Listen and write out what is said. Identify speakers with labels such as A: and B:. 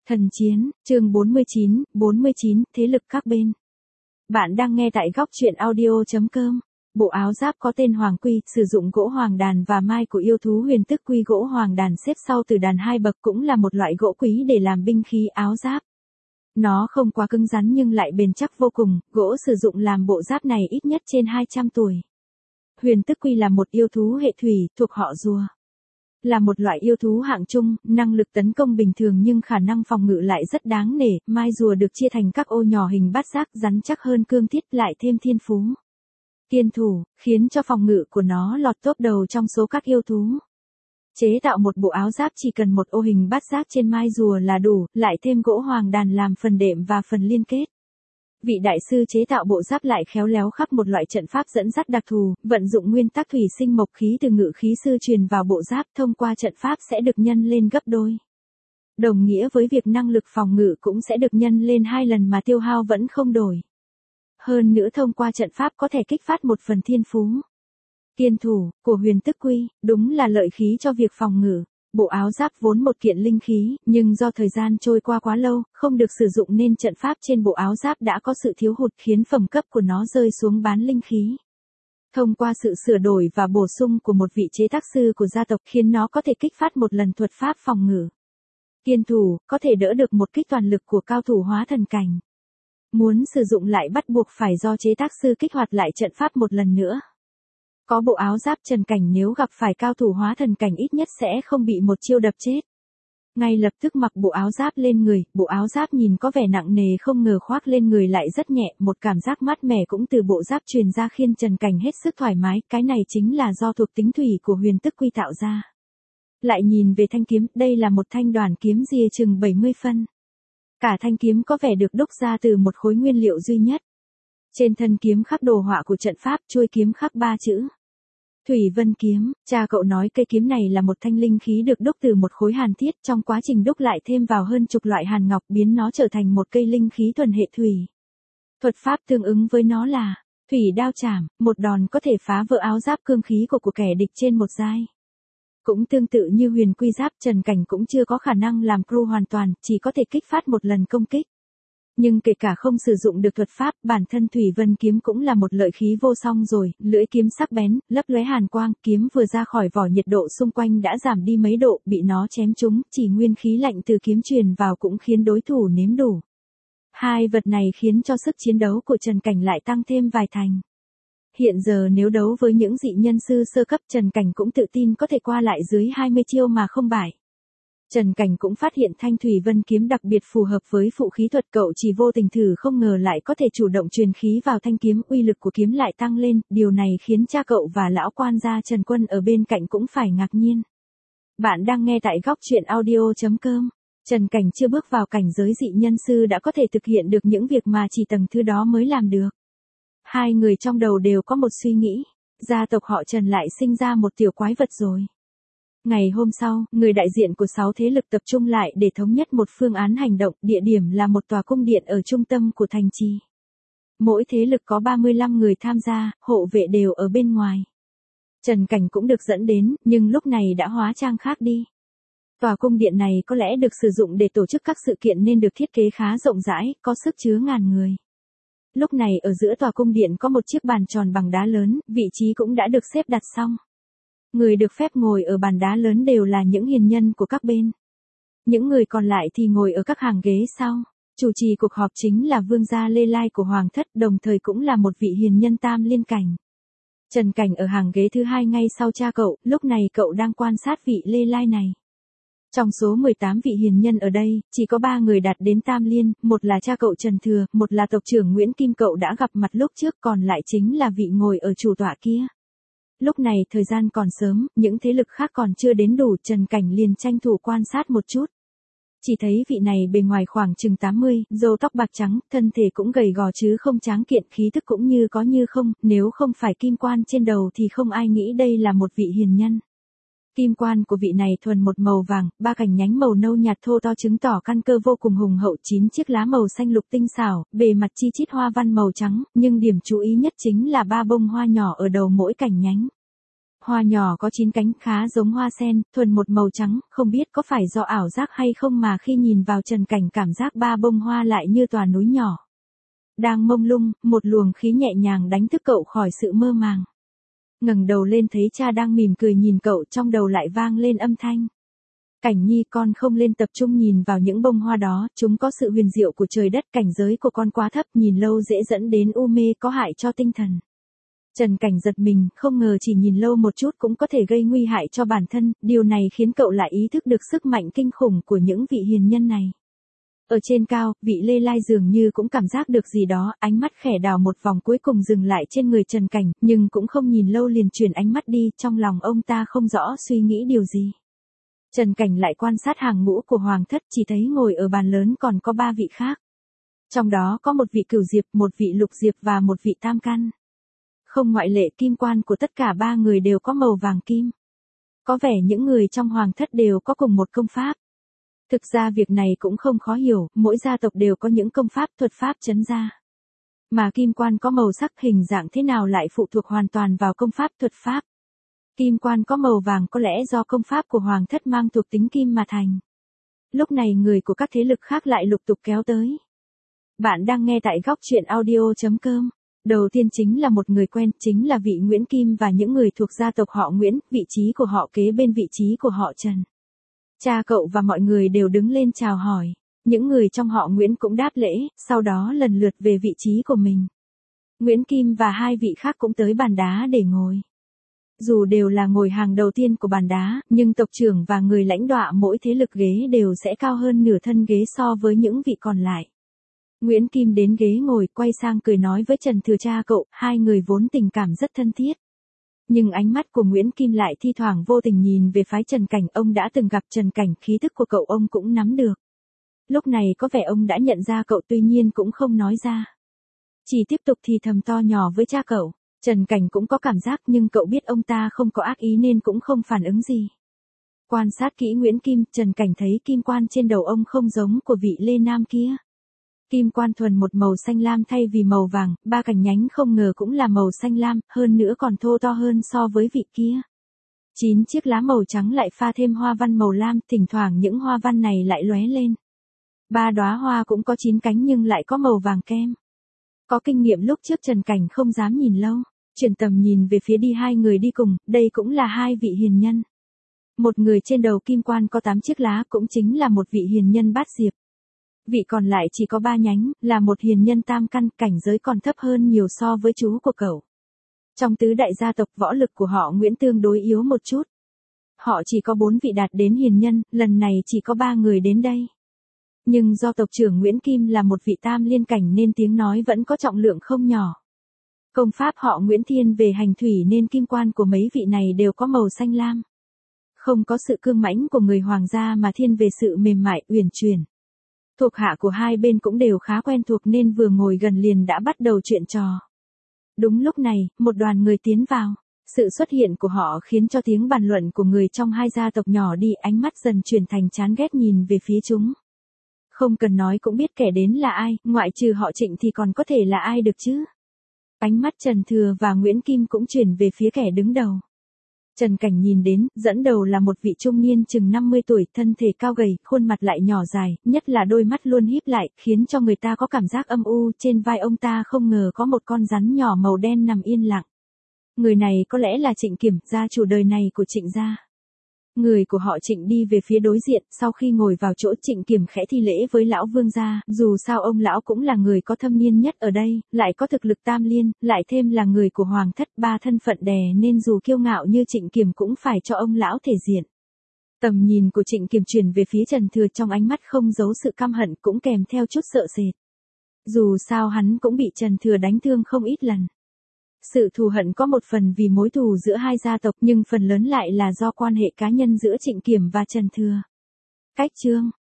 A: Thần chiến, chương 49, thế lực các bên. Bạn đang nghe tại góc truyện audio.com. Bộ áo giáp có tên Hoàng Quy, sử dụng gỗ hoàng đàn và mai của yêu thú huyền tức quy. Gỗ hoàng đàn xếp sau từ đàn 2 bậc, cũng là một loại gỗ quý để làm binh khí áo giáp. Nó không quá cứng rắn nhưng lại bền chắc vô cùng, gỗ sử dụng làm bộ giáp này ít nhất trên 200 tuổi. Huyền tức quy là một yêu thú hệ thủy, thuộc họ rùa. Là một loại yêu thú hạng trung, năng lực tấn công bình thường nhưng khả năng phòng ngự lại rất đáng nể. Mai rùa được chia thành các ô nhỏ hình bát giác, rắn chắc hơn cương thiết, lại thêm thiên phú tiên thủ, khiến cho phòng ngự của nó lọt top đầu trong số các yêu thú. Chế tạo một bộ áo giáp chỉ cần một ô hình bát giác trên mai rùa là đủ, lại thêm gỗ hoàng đàn làm phần đệm và phần liên kết. Vị đại sư chế tạo bộ giáp lại khéo léo khắc một loại trận pháp dẫn dắt đặc thù, vận dụng nguyên tắc thủy sinh mộc khí từ ngự khí sư truyền vào bộ giáp, thông qua trận pháp sẽ được nhân lên gấp đôi. Đồng nghĩa với việc năng lực phòng ngự cũng sẽ được nhân lên 2 lần mà tiêu hao vẫn không đổi. Hơn nữa thông qua trận pháp có thể kích phát một phần thiên phú tiên thủ của huyền tức quy, đúng là lợi khí cho việc phòng ngự. Bộ áo giáp vốn một kiện linh khí, nhưng do thời gian trôi qua quá lâu, không được sử dụng nên trận pháp trên bộ áo giáp đã có sự thiếu hụt, khiến phẩm cấp của nó rơi xuống bán linh khí. Thông qua sự sửa đổi và bổ sung của một vị chế tác sư của gia tộc, khiến nó có thể kích phát một lần thuật pháp phòng ngự tiên thủ, có thể đỡ được một kích toàn lực của cao thủ hóa thần cảnh. Muốn sử dụng lại bắt buộc phải do chế tác sư kích hoạt lại trận pháp một lần nữa. Có bộ áo giáp Trần Cảnh nếu gặp phải cao thủ hóa thần cảnh ít nhất sẽ không bị một chiêu đập chết. Ngay lập tức mặc bộ áo giáp lên người, bộ áo giáp nhìn có vẻ nặng nề không ngờ khoác lên người lại rất nhẹ, một cảm giác mát mẻ cũng từ bộ giáp truyền ra khiến Trần Cảnh hết sức thoải mái, cái này chính là do thuộc tính thủy của huyền tức quy tạo ra. Lại nhìn về thanh kiếm, đây là một thanh đoàn kiếm rìa chừng 70 phân. Cả thanh kiếm có vẻ được đúc ra từ một khối nguyên liệu duy nhất. Trên thân kiếm khắc đồ họa của trận pháp, chuôi kiếm khắc 3 chữ Thủy Vân Kiếm. Cha cậu nói cây kiếm này là một thanh linh khí được đúc từ một khối hàn thiết, trong quá trình đúc lại thêm vào hơn chục loại hàn ngọc biến nó trở thành một cây linh khí thuần hệ thủy. Thuật pháp tương ứng với nó là Thủy Đao Chảm, một đòn có thể phá vỡ áo giáp cương khí của kẻ địch trên một giai. Cũng tương tự như huyền quy giáp, Trần Cảnh cũng chưa có khả năng làm crew hoàn toàn, chỉ có thể kích phát một lần công kích. Nhưng kể cả không sử dụng được thuật pháp, bản thân Thủy Vân Kiếm cũng là một lợi khí vô song rồi, lưỡi kiếm sắc bén, lấp lóe hàn quang, kiếm vừa ra khỏi vỏ nhiệt độ xung quanh đã giảm đi mấy độ, bị nó chém trúng, chỉ nguyên khí lạnh từ kiếm truyền vào cũng khiến đối thủ nếm đủ. Hai vật này khiến cho sức chiến đấu của Trần Cảnh lại tăng thêm vài thành. Hiện giờ nếu đấu với những dị nhân sư sơ cấp, Trần Cảnh cũng tự tin có thể qua lại dưới 20 chiêu mà không bại. Trần Cảnh cũng phát hiện thanh Thủy Vân Kiếm đặc biệt phù hợp với phụ khí thuật, cậu chỉ vô tình thử không ngờ lại có thể chủ động truyền khí vào thanh kiếm, uy lực của kiếm lại tăng lên, điều này khiến cha cậu và lão quan gia Trần Quân ở bên cạnh cũng phải ngạc nhiên. Bạn đang nghe tại góc truyện audio.com. Trần Cảnh chưa bước vào cảnh giới dị nhân sư đã có thể thực hiện được những việc mà chỉ tầng thứ đó mới làm được. Hai người trong đầu đều có một suy nghĩ, gia tộc họ Trần lại sinh ra một tiểu quái vật rồi. Ngày hôm sau, người đại diện của 6 thế lực tập trung lại để thống nhất một phương án hành động, địa điểm là một tòa cung điện ở trung tâm của thành trì. Mỗi thế lực có 35 người tham gia, hộ vệ đều ở bên ngoài. Trần Cảnh cũng được dẫn đến, nhưng lúc này đã hóa trang khác đi. Tòa cung điện này có lẽ được sử dụng để tổ chức các sự kiện nên được thiết kế khá rộng rãi, có sức chứa ngàn người. Lúc này ở giữa tòa cung điện có một chiếc bàn tròn bằng đá lớn, vị trí cũng đã được xếp đặt xong. Người được phép ngồi ở bàn đá lớn đều là những hiền nhân của các bên. Những người còn lại thì ngồi ở các hàng ghế sau. Chủ trì cuộc họp chính là vương gia Lê Lai của Hoàng thất, đồng thời cũng là một vị hiền nhân tam liên cảnh. Trần Cảnh ở hàng ghế thứ 2 ngay sau cha cậu, lúc này cậu đang quan sát vị Lê Lai này. Trong số 18 vị hiền nhân ở đây, chỉ có 3 người đạt đến tam liên, một là cha cậu Trần Thừa, một là tộc trưởng Nguyễn Kim cậu đã gặp mặt lúc trước, còn lại chính là vị ngồi ở chủ tọa kia. Lúc này thời gian còn sớm, những thế lực khác còn chưa đến đủ, Trần Cảnh liền tranh thủ quan sát một chút. Chỉ thấy vị này bề ngoài khoảng chừng 80, râu tóc bạc trắng, thân thể cũng gầy gò chứ không tráng kiện, khí thức cũng như có như không, nếu không phải kim quan trên đầu thì không ai nghĩ đây là một vị hiền nhân. Kim quan của vị này thuần một màu vàng, 3 cành nhánh màu nâu nhạt thô to chứng tỏ căn cơ vô cùng hùng hậu, 9 chiếc lá màu xanh lục tinh xảo, bề mặt chi chít hoa văn màu trắng, nhưng điểm chú ý nhất chính là 3 bông hoa nhỏ ở đầu mỗi cành nhánh. Hoa nhỏ có 9 cánh khá giống hoa sen, thuần một màu trắng, không biết có phải do ảo giác hay không mà khi nhìn vào Trần Cảnh cảm giác ba bông hoa lại như tòa núi nhỏ. Đang mông lung, một luồng khí nhẹ nhàng đánh thức cậu khỏi sự mơ màng. Ngẩng đầu lên thấy cha đang mỉm cười nhìn cậu, trong đầu lại vang lên âm thanh. Cảnh Nhi, con không lên tập trung nhìn vào những bông hoa đó, chúng có sự huyền diệu của trời đất, cảnh giới của con quá thấp, nhìn lâu dễ dẫn đến u mê, có hại cho tinh thần. Trần Cảnh giật mình, không ngờ chỉ nhìn lâu một chút cũng có thể gây nguy hại cho bản thân, điều này khiến cậu lại ý thức được sức mạnh kinh khủng của những vị hiền nhân này. Ở trên cao, vị Lê Lai dường như cũng cảm giác được gì đó, ánh mắt khẽ đảo một vòng cuối cùng dừng lại trên người Trần Cảnh, nhưng cũng không nhìn lâu liền chuyển ánh mắt đi, trong lòng ông ta không rõ suy nghĩ điều gì. Trần Cảnh lại quan sát hàng ngũ của Hoàng thất, chỉ thấy ngồi ở bàn lớn còn có 3 vị khác. Trong đó có một vị Cửu Diệp, một vị Lục Diệp và một vị Tam Căn. Không ngoại lệ, kim quan của tất cả 3 người đều có màu vàng kim. Có vẻ những người trong Hoàng thất đều có cùng một công pháp. Thực ra việc này cũng không khó hiểu, mỗi gia tộc đều có những công pháp thuật pháp trấn gia. Mà kim quan có màu sắc hình dạng thế nào lại phụ thuộc hoàn toàn vào công pháp thuật pháp. Kim quan có màu vàng có lẽ do công pháp của Hoàng thất mang thuộc tính kim mà thành. Lúc này người của các thế lực khác lại lục tục kéo tới. Bạn đang nghe tại góc truyện audio.com. Đầu tiên chính là một người quen, chính là vị Nguyễn Kim và những người thuộc gia tộc họ Nguyễn, vị trí của họ kế bên vị trí của họ Trần. Cha cậu và mọi người đều đứng lên chào hỏi. Những người trong họ Nguyễn cũng đáp lễ, sau đó lần lượt về vị trí của mình. Nguyễn Kim và 2 vị khác cũng tới bàn đá để ngồi. Dù đều là ngồi hàng đầu tiên của bàn đá, nhưng tộc trưởng và người lãnh đạo mỗi thế lực ghế đều sẽ cao hơn nửa thân ghế so với những vị còn lại. Nguyễn Kim đến ghế ngồi, quay sang cười nói với Trần Thừa cha cậu, 2 người vốn tình cảm rất thân thiết. Nhưng ánh mắt của Nguyễn Kim lại thi thoảng vô tình nhìn về phái Trần Cảnh, ông đã từng gặp Trần Cảnh, khí thức của cậu ông cũng nắm được. Lúc này có vẻ ông đã nhận ra cậu, tuy nhiên cũng không nói ra. Chỉ tiếp tục thì thầm to nhỏ với cha cậu. Trần Cảnh cũng có cảm giác nhưng cậu biết ông ta không có ác ý nên cũng không phản ứng gì. Quan sát kỹ Nguyễn Kim, Trần Cảnh thấy kim quan trên đầu ông không giống của vị Lê Nam kia. Kim quan thuần một màu xanh lam thay vì màu vàng, 3 cành nhánh không ngờ cũng là màu xanh lam, hơn nữa còn thô to hơn so với vị kia. 9 chiếc lá màu trắng lại pha thêm hoa văn màu lam, thỉnh thoảng những hoa văn này lại lóe lên. 3 đóa hoa cũng có 9 cánh nhưng lại có màu vàng kem. Có kinh nghiệm lúc trước Trần Cảnh không dám nhìn lâu, chuyển tầm nhìn về phía đi 2 người đi cùng, đây cũng là 2 vị hiền nhân. Một người trên đầu kim quan có 8 chiếc lá cũng chính là một vị hiền nhân Bát Diệp. Vị còn lại chỉ có 3 nhánh, là một hiền nhân Tam Căn, cảnh giới còn thấp hơn nhiều so với chú của cậu. Trong tứ đại gia tộc võ lực của họ Nguyễn tương đối yếu một chút. Họ chỉ có 4 vị đạt đến hiền nhân, lần này chỉ có 3 người đến đây. Nhưng do tộc trưởng Nguyễn Kim là một vị tam liên cảnh nên tiếng nói vẫn có trọng lượng không nhỏ. Công pháp họ Nguyễn thiên về hành thủy nên kim quan của mấy vị này đều có màu xanh lam. Không có sự cương mãnh của người hoàng gia mà thiên về sự mềm mại, uyển chuyển. Thuộc hạ của hai bên cũng đều khá quen thuộc nên vừa ngồi gần liền đã bắt đầu chuyện trò. Đúng lúc này, một đoàn người tiến vào. Sự xuất hiện của họ khiến cho tiếng bàn luận của người trong hai gia tộc nhỏ đi, ánh mắt dần chuyển thành chán ghét nhìn về phía chúng. Không cần nói cũng biết kẻ đến là ai, ngoại trừ họ Trịnh thì còn có thể là ai được chứ. Ánh mắt Trần Thừa và Nguyễn Kim cũng chuyển về phía kẻ đứng đầu. Trần Cảnh nhìn đến, dẫn đầu là một vị trung niên chừng 50 tuổi, thân thể cao gầy, khuôn mặt lại nhỏ dài, nhất là đôi mắt luôn híp lại, khiến cho người ta có cảm giác âm u, trên vai ông ta không ngờ có một con rắn nhỏ màu đen nằm yên lặng. Người này có lẽ là Trịnh Kiểm, gia chủ đời này của Trịnh gia. Người của họ Trịnh đi về phía đối diện, sau khi ngồi vào chỗ Trịnh Kiểm khẽ thi lễ với lão vương gia, dù sao ông lão cũng là người có thâm niên nhất ở đây, lại có thực lực tam liên, lại thêm là người của hoàng thất, 3 thân phận đè nên dù kiêu ngạo như Trịnh Kiểm cũng phải cho ông lão thể diện. Tầm nhìn của Trịnh Kiểm chuyển về phía Trần Thừa, trong ánh mắt không giấu sự căm hận cũng kèm theo chút sợ sệt. Dù sao hắn cũng bị Trần Thừa đánh thương không ít lần. Sự thù hận có một phần vì mối thù giữa hai gia tộc nhưng phần lớn lại là do quan hệ cá nhân giữa Trịnh Kiểm và Trần Thừa. Cách chương